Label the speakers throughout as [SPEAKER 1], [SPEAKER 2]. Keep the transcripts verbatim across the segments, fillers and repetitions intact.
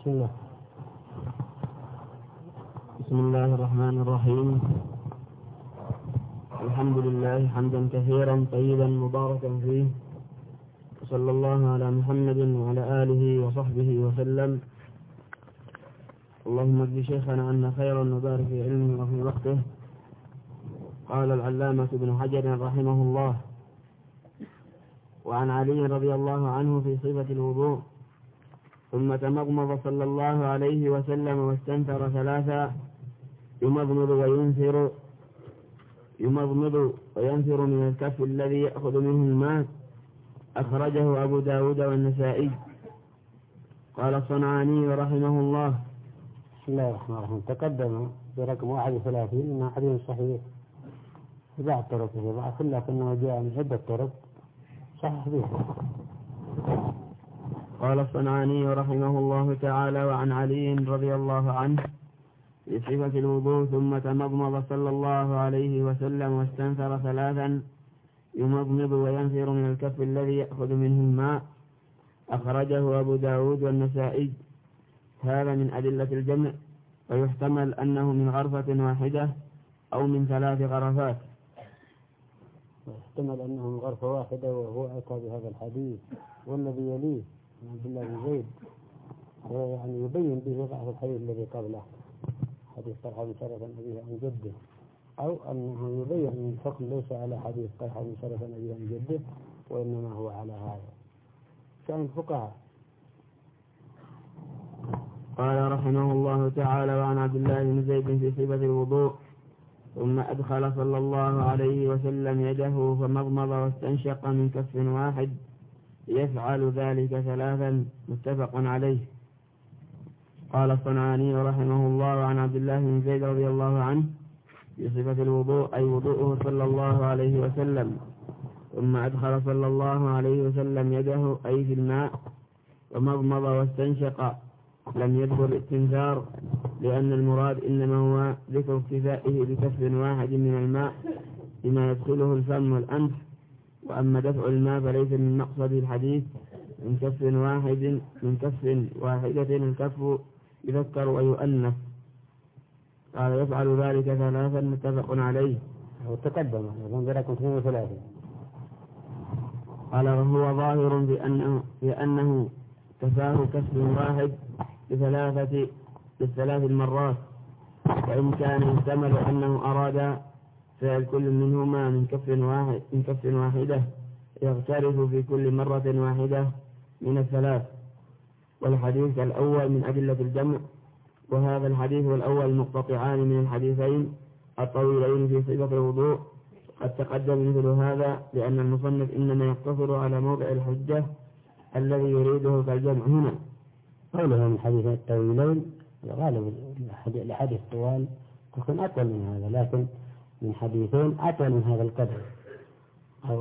[SPEAKER 1] بسم الله.
[SPEAKER 2] بسم الله الرحمن الرحيم. الحمد لله حمدا كثيرا طيبا مباركا فيه، وصلى الله على محمد وعلى آله وصحبه وسلم. اللهم اجز شيخنا عنا خيرا وبارك في علمه وفي وقته. قال العلامة ابن حجر رحمه الله: وعن علي رضي الله عنه في صفة الوضوء: ثم تمضمض صلى الله عليه وسلم واستنثر ثلاثا يمضمض وينثر يمضمض وينثر من الكف الذي يأخذ منه الماء. أخرجه أبو داود والنسائي. قال الصنعاني رحمه الله:
[SPEAKER 1] بسم الله الرحمن الرحيم. تقدم برقم واحد وثلاثين إنه حديث صحيح بعض طرقه ضعف، لكنه جاء من عدة طرق صحيح به.
[SPEAKER 2] قال الصنعاني رحمه الله تعالى: وعن علي رضي الله عنه في صفة الوضوء: ثم تمضمض صلى الله عليه وسلم واستنثر ثلاثا يمضمض وينثر من الكف الذي يأخذ منه الماء. أخرجه أبو داود والنسائي. هذا من أدلة الجمع، ويحتمل أنه من غرفة واحدة أو من ثلاث غرفات.
[SPEAKER 1] يحتمل أنه من غرفة واحدة، وهو أتى بهذا الحديث والذي يليه من عبد الله بن زيد، يعني يبين به ضعف الحديث الذي قبله، حديث طلحة بن شرف عن أبيه عن جده، أو أنه يبين أن الحكم ليس على حديث طلحة بن شرف عن أبيه عن جده، وإنما هو على هذا كان الفقهاء.
[SPEAKER 2] قال رحمه الله تعالى: وعن عبد الله بن زيد في صفة الوضوء: ثم أدخل صلى الله عليه وسلم يده فمضمض واستنشق من كف واحد يفعل ذلك ثلاثا. متفق عليه. قال الصنعاني رحمه الله: عن عبد الله بن زيد رضي الله عنه في صفة الوضوء، أي وضوءه صلى الله عليه وسلم: ثم أدخل صلى الله عليه وسلم يده أي في الماء ومضمض واستنشق، لم يذكر الاستنثار، لأن المراد إنما هو ذكر اكتفائه بكف واحد من الماء بما يدخله الفم والأنف. وأما دفع الماء فليس من مقصد الحديث من كف واحد من كف واحدة الكف يذكر ويؤنث. قال: يفعل ذلك ثلاثا. متفق عليه.
[SPEAKER 1] وتقدم يظن برقم اثنين وثلاثين.
[SPEAKER 2] قال: وهو ظاهر بأنه, بأنه كفاه كف واحد بثلاثة بالثلاث المرات، وإن كان يحتمل أنه أراد فعل كل منهما من كف واحد من كف واحدة يغترف في كل مرة واحدة من الثلاث. والحديث الأول من أدلة الجمع، وهذا الحديث والأول مقتطعان من الحديثين الطويلين في صفة الوضوء. قد تقدم مثل هذا لأن المصنف إنما يقتصر على موضع الحجة الذي يريده كالجمع هنا.
[SPEAKER 1] قوله من حديث الطويلين غالب الحديث طوال تكون أطول من هذا، لكن من حديثين أطول من هذا القدر، أو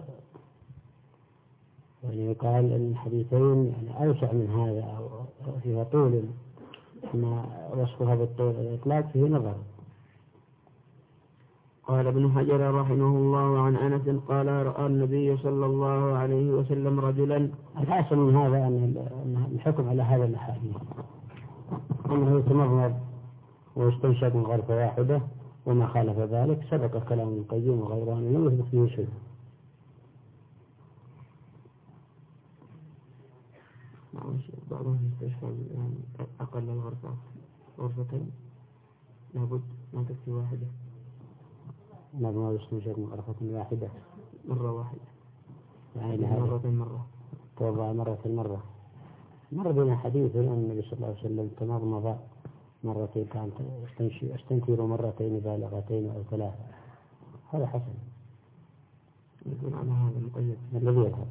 [SPEAKER 1] يعني يقال الحديثين يعني أوسع من هذا أو فيها طول، ما وصفها بالطول الإطلاق فيه نظر.
[SPEAKER 2] قال ابن حجر رحمه الله: عن أنس قال: رأى النبي صلى الله عليه وسلم رجلا.
[SPEAKER 1] الحاصل من هذا أن الحكم على هذا الحديث أنه يتمضمض ويستنشق من غرفة واحدة، وما خالف ذلك سبق كلام ابن القيم وغيره أنه لم يثبت فيه شيء.
[SPEAKER 2] بعضهم يستشعر يعني أقل الغرفة غرفتين لابد من تكفي واحدة.
[SPEAKER 1] مضمض واستنشق من غرفة واحدة
[SPEAKER 2] مرة واحدة،
[SPEAKER 1] يعني
[SPEAKER 2] مرة مرة
[SPEAKER 1] توضأ مرة مرة. مر بنا حديث أن النبي صلى الله عليه وسلم تمضمض مرتين، كان استنثر مرتين بالغتين أو ثلاثة. هذا حسن
[SPEAKER 2] يكون على هذا المقيد
[SPEAKER 1] الذي يذهب.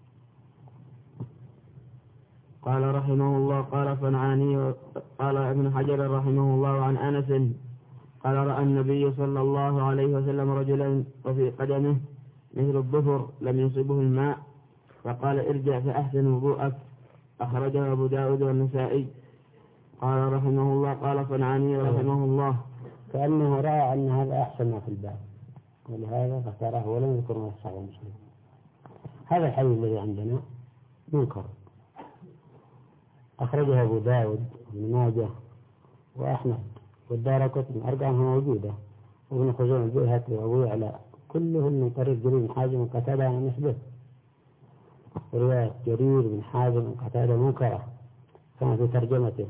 [SPEAKER 2] قال رحمه الله: قال صنعاني قال ابن حجر رحمه الله: عن أنس قال: رأى النبي صلى الله عليه وسلم رجلا وفي قدمه مثل الظفر لم يصبه الماء، فقال: ارجع فأحسن وضوءك. أخرجه أبو داود والنسائي. قال رحمه الله: قال صنعاني رحمه الله:
[SPEAKER 1] كأنه رأى أن هذا أحسن ما في الباب، ولهذا اختاره ولم يذكر ما صحيح مسلم. هذا الحديث الذي عندنا منكر، أخرجها أبو داود وابن ماجه وأحمد والدارقطني، أرقامها موجودة، وابن خزيمة البيهقي وأبو يعلى، كلهم من طريق جرير بن حازم وقتادة عن مثله. رواية جرير بن حازم وقتادة منكرة كما في ترجمته،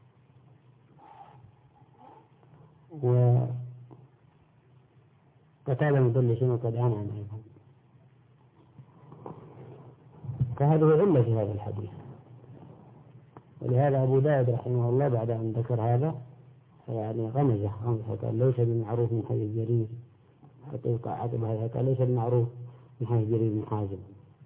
[SPEAKER 1] وقتادة مدلسين وقد عن عن أيضا، فهذه علة في هذا الحديث. ولهذا أبو داود رحمه الله بعد أن ذكر هذا يعني غمزه غمزه قال ليس بمعروف من حديث جرير، حقيقة عقب هذا قال ليس بمعروف من حديث جرير بن حازم.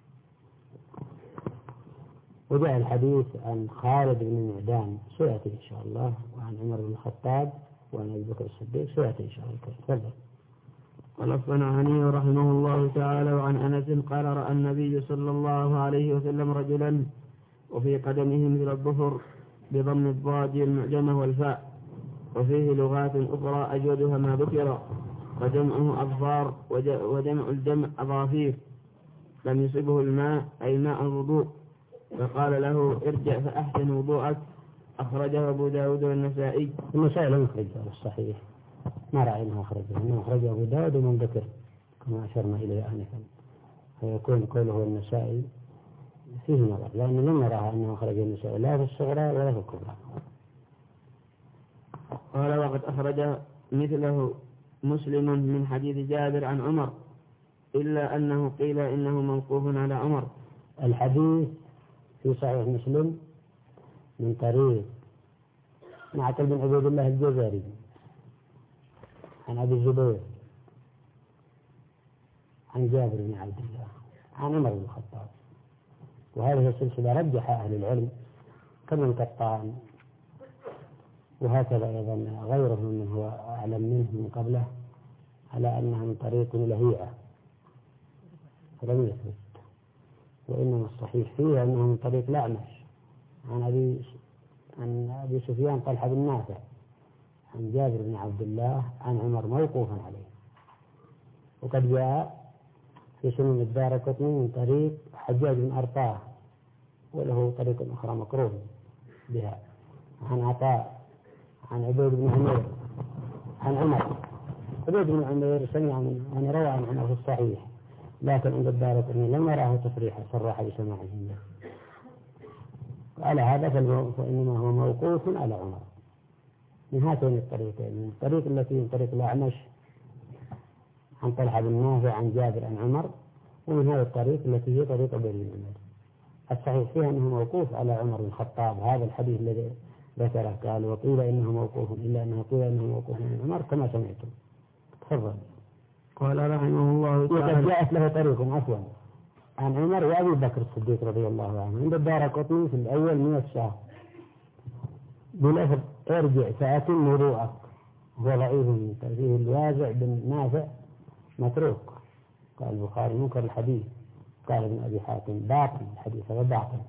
[SPEAKER 1] وجاء الحديث عن خالد بن معدان سيأتي إن شاء الله، وعن عمر بن الخطاب وعن أبي بكر الصديق سيأتي إن شاء الله. تفضل.
[SPEAKER 2] قال الصنعاني رحمه الله تعالى وعن أنس قال رأى النبي صلى الله عليه وسلم رجلا وفي قدمه مثل الظفر بضم الضاد المعجمة والفاء، وفيه لغات أخرى أجودها ما ذكر، وجمعه أظفار وجمع الجمع أظافير، لم يصبه الماء أي ماء الوضوء، فقال له ارجع فأحسن وضوءك. أخرجه أبو داود والنسائي.
[SPEAKER 1] النسائي لم يخرجه الصحيح، ما رأينا أخرجه، إنه أخرجه أبو داود ومن ذكر كما أشرنا إليه آنفا، فيكون قوله النسائي فيه نظر، لأنه لم نرى أنه أخرج النسائي لا في الصغرى ولا في الكبرى.
[SPEAKER 2] قال وقد أخرج مثله مسلم من حديث جابر عن عمر، إلا أنه قيل إنه موقوف على عمر.
[SPEAKER 1] الحديث في صحيح مسلم من طريق معقل بن عبيد الله الجزري عن أبي الزبير عن جابر بن عبد الله عن عمر بن الخطاب، وهذه السلسلة رجح أهل العلم كما القطان وهكذا أيضا غيره من هو أعلم منه من قبله على أنها من طريق لهيئة فلم يثبت، وإنما الصحيح فيه أنه من طريق الأعمش عن أبي عن أبي سفيان طلحة بن نافع عن جابر بن عبد الله عن عمر موقوفا عليه. وقد جاء في سنن الدارقطني من طريق حجاج بن أرطاه، وله طريق أخرى مقرون بها عن عطاء عن عبيد بن عمير عن عمر. عبيد بن عمير سمع من يعني روى عن عمر في الصحيح، لكن عند الدارقطني لم يراه تصريحا صرح بسماعه منه. على هذا فإنما هو موقوف على عمر من هاتين الطريقين، من الطريق التي من طريق الأعمش عن طلحة بن نافع عن جابر عن عمر، ومن هذه الطريق التي هي طريق عبيد بن عمير. الصحيح فيها أنه موقوف على عمر بن الخطاب. هذا الحديث الذي ذكره قال وقيل إنه موقوف، إلا أنه قيل إنه موقوف من عمر كما سمعتم. تفضل.
[SPEAKER 2] قال رحمه الله تعالى
[SPEAKER 1] وقد جاءت له طريق عفوا عن عمر وأبي بكر الصديق رضي الله عنه عند الدارقطني في الأول من الشهر بلفظ ارجع فأتم وضوءك، هو ضعيف من فيه الوازع بن نافع متروك. قال البخاري منكر الحديث. قال ابن أبي حاتم باطل الحديث هذا باطل.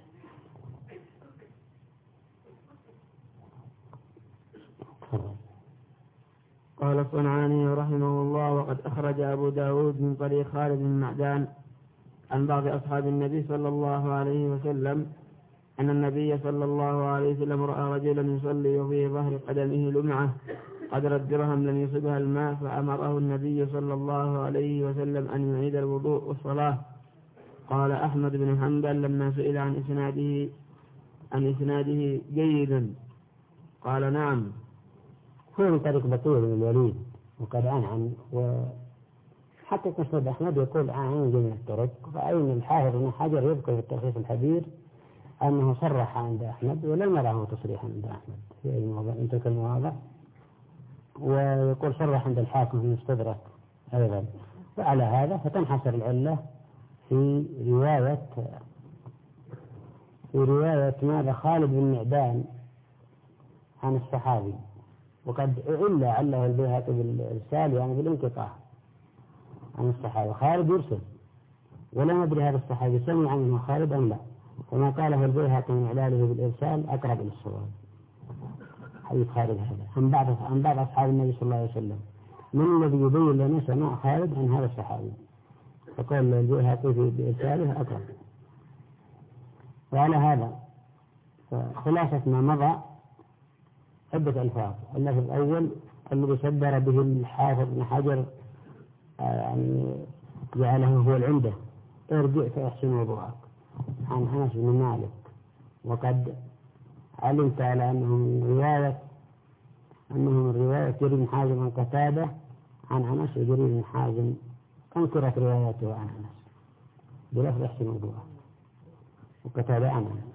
[SPEAKER 2] قال الصنعاني رحمه الله وقد أخرج أبو داود من طريق خالد بن معدان عن بعض أصحاب النبي صلى الله عليه وسلم أن النبي صلى الله عليه وسلم رأى رجلا يصلي وفي ظهر قدمه لمعة قدر الدرهم لم يصبها الماء، فأمره النبي صلى الله عليه وسلم أن يعيد الوضوء والصلاة. قال أحمد بن حنبل لما سئل عن إسناده عن إسناده جيدا قال نعم.
[SPEAKER 1] هو من طريق بطير بن الوليد وقد عن عن وحتى مسند أحمد يقول عن جميع الطرق. فأين الحافظ بن حجر يذكر في التلخيص الحبير أنه صرح عند أحمد ولم نره تصريحا عند أحمد في أي مواضع من تلك المواضع، ويقول صرح عند الحاكم في المستدرك أيضا. وعلى هذا فتنحصر العلة في رواية في رواية ماذا خالد بن معدان عن الصحابي، وقد إلا عله البيهقي بالإرسال يعني بالانقطاع عن الصحابي. خالد يرسل ولا ندري هذا الصحابي سمع منه خالد أم لا، وما قاله البيهقي من إعلاله بالإرسال أقرب إلى الصواب. حديث خالد هذا عن بعض عن بعض أصحاب النبي صلى الله عليه وسلم من الذي يبين لنا سماع خالد عن هذا الصحابي، فقال البيهقي في بإرساله أقرب. وعلى هذا فخلاصة ما مضى عدة ألفاظ. اللفظ الأول الذي صدر به الحافظ بن حجر يعني جعله هو العمدة: ارجع فاحسن وضوءك، عن أنس بن مالك. وقد علمت على أنه من رواية أنه من رواية جرير بن حازم عن قتادة عن أنس، وجرير بن حازم أنكرت روايته عن أنس بلفظ احسن وضوءك، وقتادة عن أنس،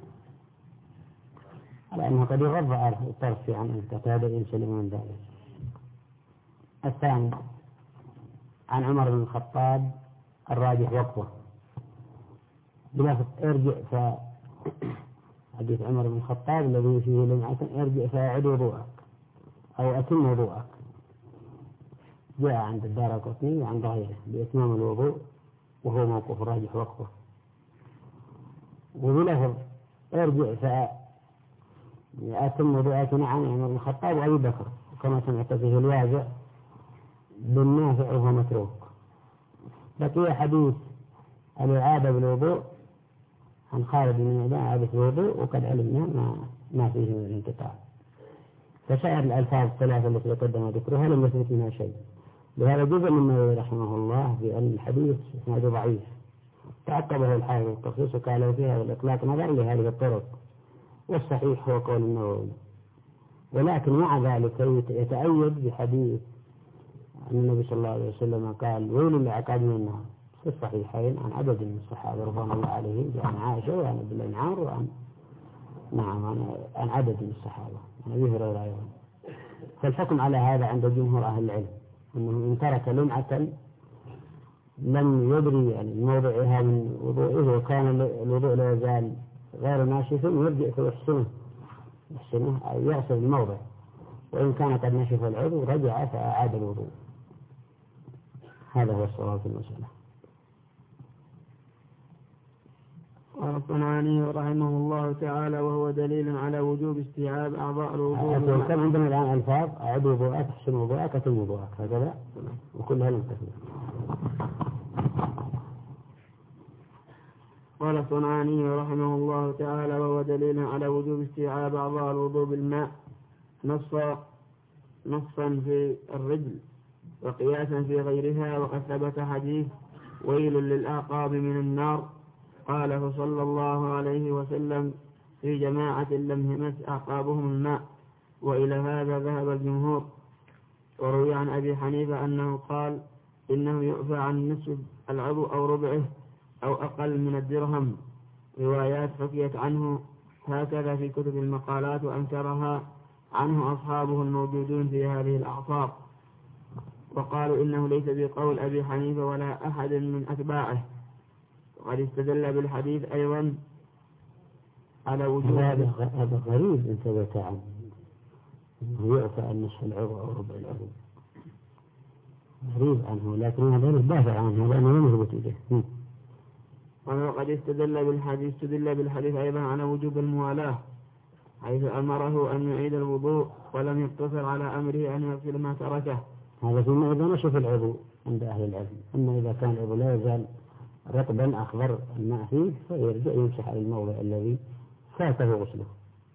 [SPEAKER 1] على أنه قد يغض الطرف عن قتادة ينسلم من ذلك. الثاني عن عمر بن الخطاب الراجح وقفه بلفظ ارجع ف حديث عمر بن الخطاب الذي فيه لمعة: ارجع فاعد وضوءك أو أتم وضوءك، جاء عند الدارقطني وعند غيره بإتمام الوضوء، وهو موقف راجح وقفه. وبلفظ ارجع فأتم وضوءك عن عمر بن الخطاب وأبي بكر، كما سمعت به الواجع بالنافع وهو متروك. بقي حديث الإعادة بالوضوء عن خالد بن معدان إعادة الوضوء، وقد علمنا ما ما فيه من الانقطاع. فسائر الألفاظ الثلاثة التي تقدم ذكرها لم يثبت منها شيء. لهذا جزء من النووي رحمه الله بأن الحديث اسناده ضعيف، تعقبه الحافظ التخصيص وقال فيها الإطلاق نظر لهذه الطرق، والصحيح هو قول النووي. ولكن مع ذلك يتأيد بحديث أن النبي صلى الله عليه وسلم قال: ويل لعقاب من النار، في الصحيحين عن عدد من الصحابة رضوان الله عليهم، عن عائشة وعن عبد الله بن عمرو وعن نعم عن عدد من الصحابة، عن أبي هريرة أيضا. فالحكم على هذا عند جمهور أهل العلم أنه إن ترك لمعة لم يدري يعني موضعها من وضوئه وكان الوضوء لا يزال غير ناشف يرجع فيحسنه يحسنه أو يغسل الموضع، وإن كان قد نشف العضو رجع فأعاد الوضوء. هذا هو الصواب في المسألة.
[SPEAKER 2] قال الصنعاني رحمه الله تعالى: وهو دليل على وجوب استيعاب أعضاء الوضوء.
[SPEAKER 1] كم عندنا الآن ألفاظ: أعد وضوءك، احسن وضوءك، أتم وضوءك، هكذا وكلها منتفية.
[SPEAKER 2] قال الصنعاني رحمه الله تعالى: وهو دليل على وجوب استيعاب أعضاء الوضوء بالماء نصا نصا في الرجل وقياسا في غيرها. وقد ثبت حديث: ويل للأعقاب من النار، قال صلى الله عليه وسلم: في جماعة لم يمس أعقابهم الماء. وإلى هذا ذهب الجمهور. وروي عن أبي حنيفة أنه قال: إنه يعفى عن نصف العضو أو ربعه أو أقل من الدرهم. روايات حكيت عنه هكذا في كتب المقالات، وأنكرها عنه أصحابه الموجودون في هذه الأعصار، وقالوا إنه ليس بقول أبي حنيفة ولا أحد من أتباعه. وقد استدل بالحديث أيضا على وجود
[SPEAKER 1] هذا غريب إن ثبت عنه أنه يعفى عن نصف العضو أو ربع العضو، غريب عنه، لكن هذا دافع عنه لأنه لم يثبت إليه.
[SPEAKER 2] وقد استدل بالحديث استدل بالحديث أيضا على وجوب الموالاة، حيث أمره أن يعيد الوضوء ولم يقتصر على أمره أن يغسل ما تركه.
[SPEAKER 1] هذا فيما إذا نشف العضو عند أهل العلم. أما إذا كان العضو لا يزال رطبا أخضر الماء فيه فيرجع يمسح على الموضع الذي فاته غسله.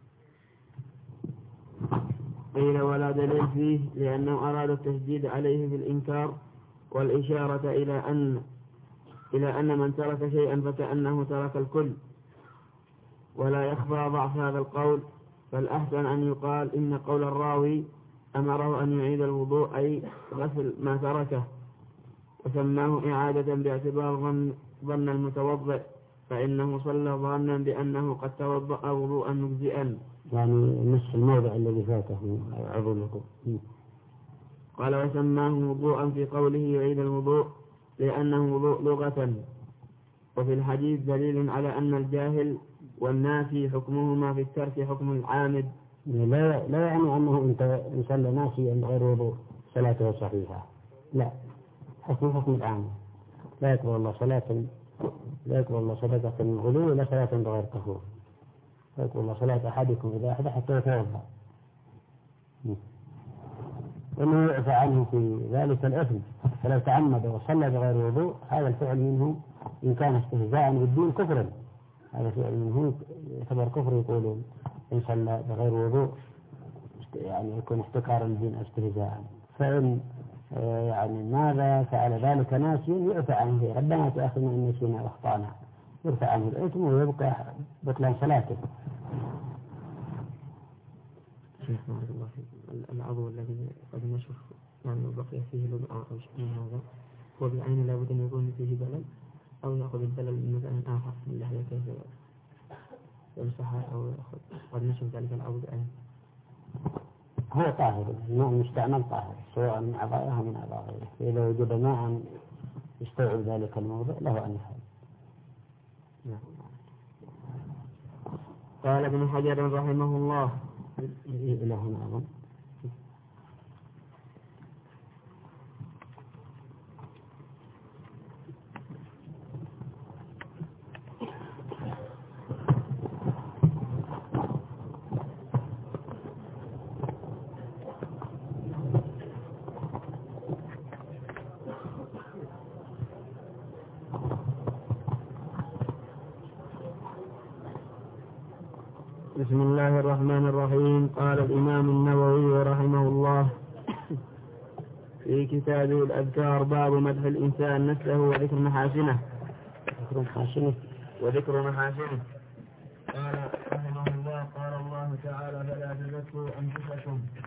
[SPEAKER 2] قيل: ولا دليل فيه، لأنه أراد التشديد عليه في الإنكار والإشارة إلى أن إلى أن من ترك شيئا فكأنه ترك الكل. ولا يخفى ضعف هذا القول، فالأحسن أن يقال إن قول الراوي أمره أن يعيد الوضوء أي غسل ما تركه، وسماه إعادة باعتبار ظن, ظن المتوضئ، فإنه صلى ظانا بأنه قد توضأ وضوءا مجزئا،
[SPEAKER 1] يعني نصف الموضع الذي فاته عضو الوضوء.
[SPEAKER 2] قال: وسماه وضوءا في قوله يعيد الوضوء لأنه وضوء لغة. وفي الحديث دليل على أن الجاهل والناسي حكمهما في الترك حكم العامد.
[SPEAKER 1] لا لا يعني أنه إن صلى ناسيا غير وضوء صلاته صحيحة، لا، حكم حكم العامد. لا يقبل الله صلاة لا يقبل الله صلاة من غلو ولا صلاة بغير طهور. لا يقبل الله صلاة أحدكم إذا أحد حتى يتوضأ. وإنه يعفى عنه في ذلك الإثم، فلو تعمد وصلى بغير وضوء هذا الفعل منه إن كان استهزاء بالدين كفرا، هذا فعل منه يعتبر كفر يقولون، إن صلى بغير وضوء يعني يكون احتكارا للدين استهزاء. فإن يعني ماذا فعل ذلك ناس يعفى عنه، ربنا تأخذنا إن نسينا وأخطأنا، يرفع عنه الإثم ويبقى بطلان صلاته.
[SPEAKER 2] شيخ بارك الله فيك، العضو الذي قد نشف يعني بقي فيه لمعة أو شيء من هذا هو بعين لابد أن يكون فيه بلل أو يأخذ البلل من مكان آخر من اللحية كيف يمسحها أو يأخذ قد نشف ذلك العضو بعين.
[SPEAKER 1] هو طاهر، الماء المستعمل طاهر سواء من أعضائه من أعضاء غيره، إذا وجد ماء يستوعب ذلك الموضع له أن يفعل.
[SPEAKER 2] قال ابن حجر رحمه الله
[SPEAKER 1] إلى هنا أظن.
[SPEAKER 2] بسم الله الرحمن الرحيم. قال الإمام النووي رحمه الله في كتابه الأذكار باب مدح الإنسان نفسه وذكر محاسنه
[SPEAKER 1] ذكر محاسنه
[SPEAKER 2] وذكر محاسنه قال رحمه الله: قال الله تعالى: فلا تزكوا أنفسكم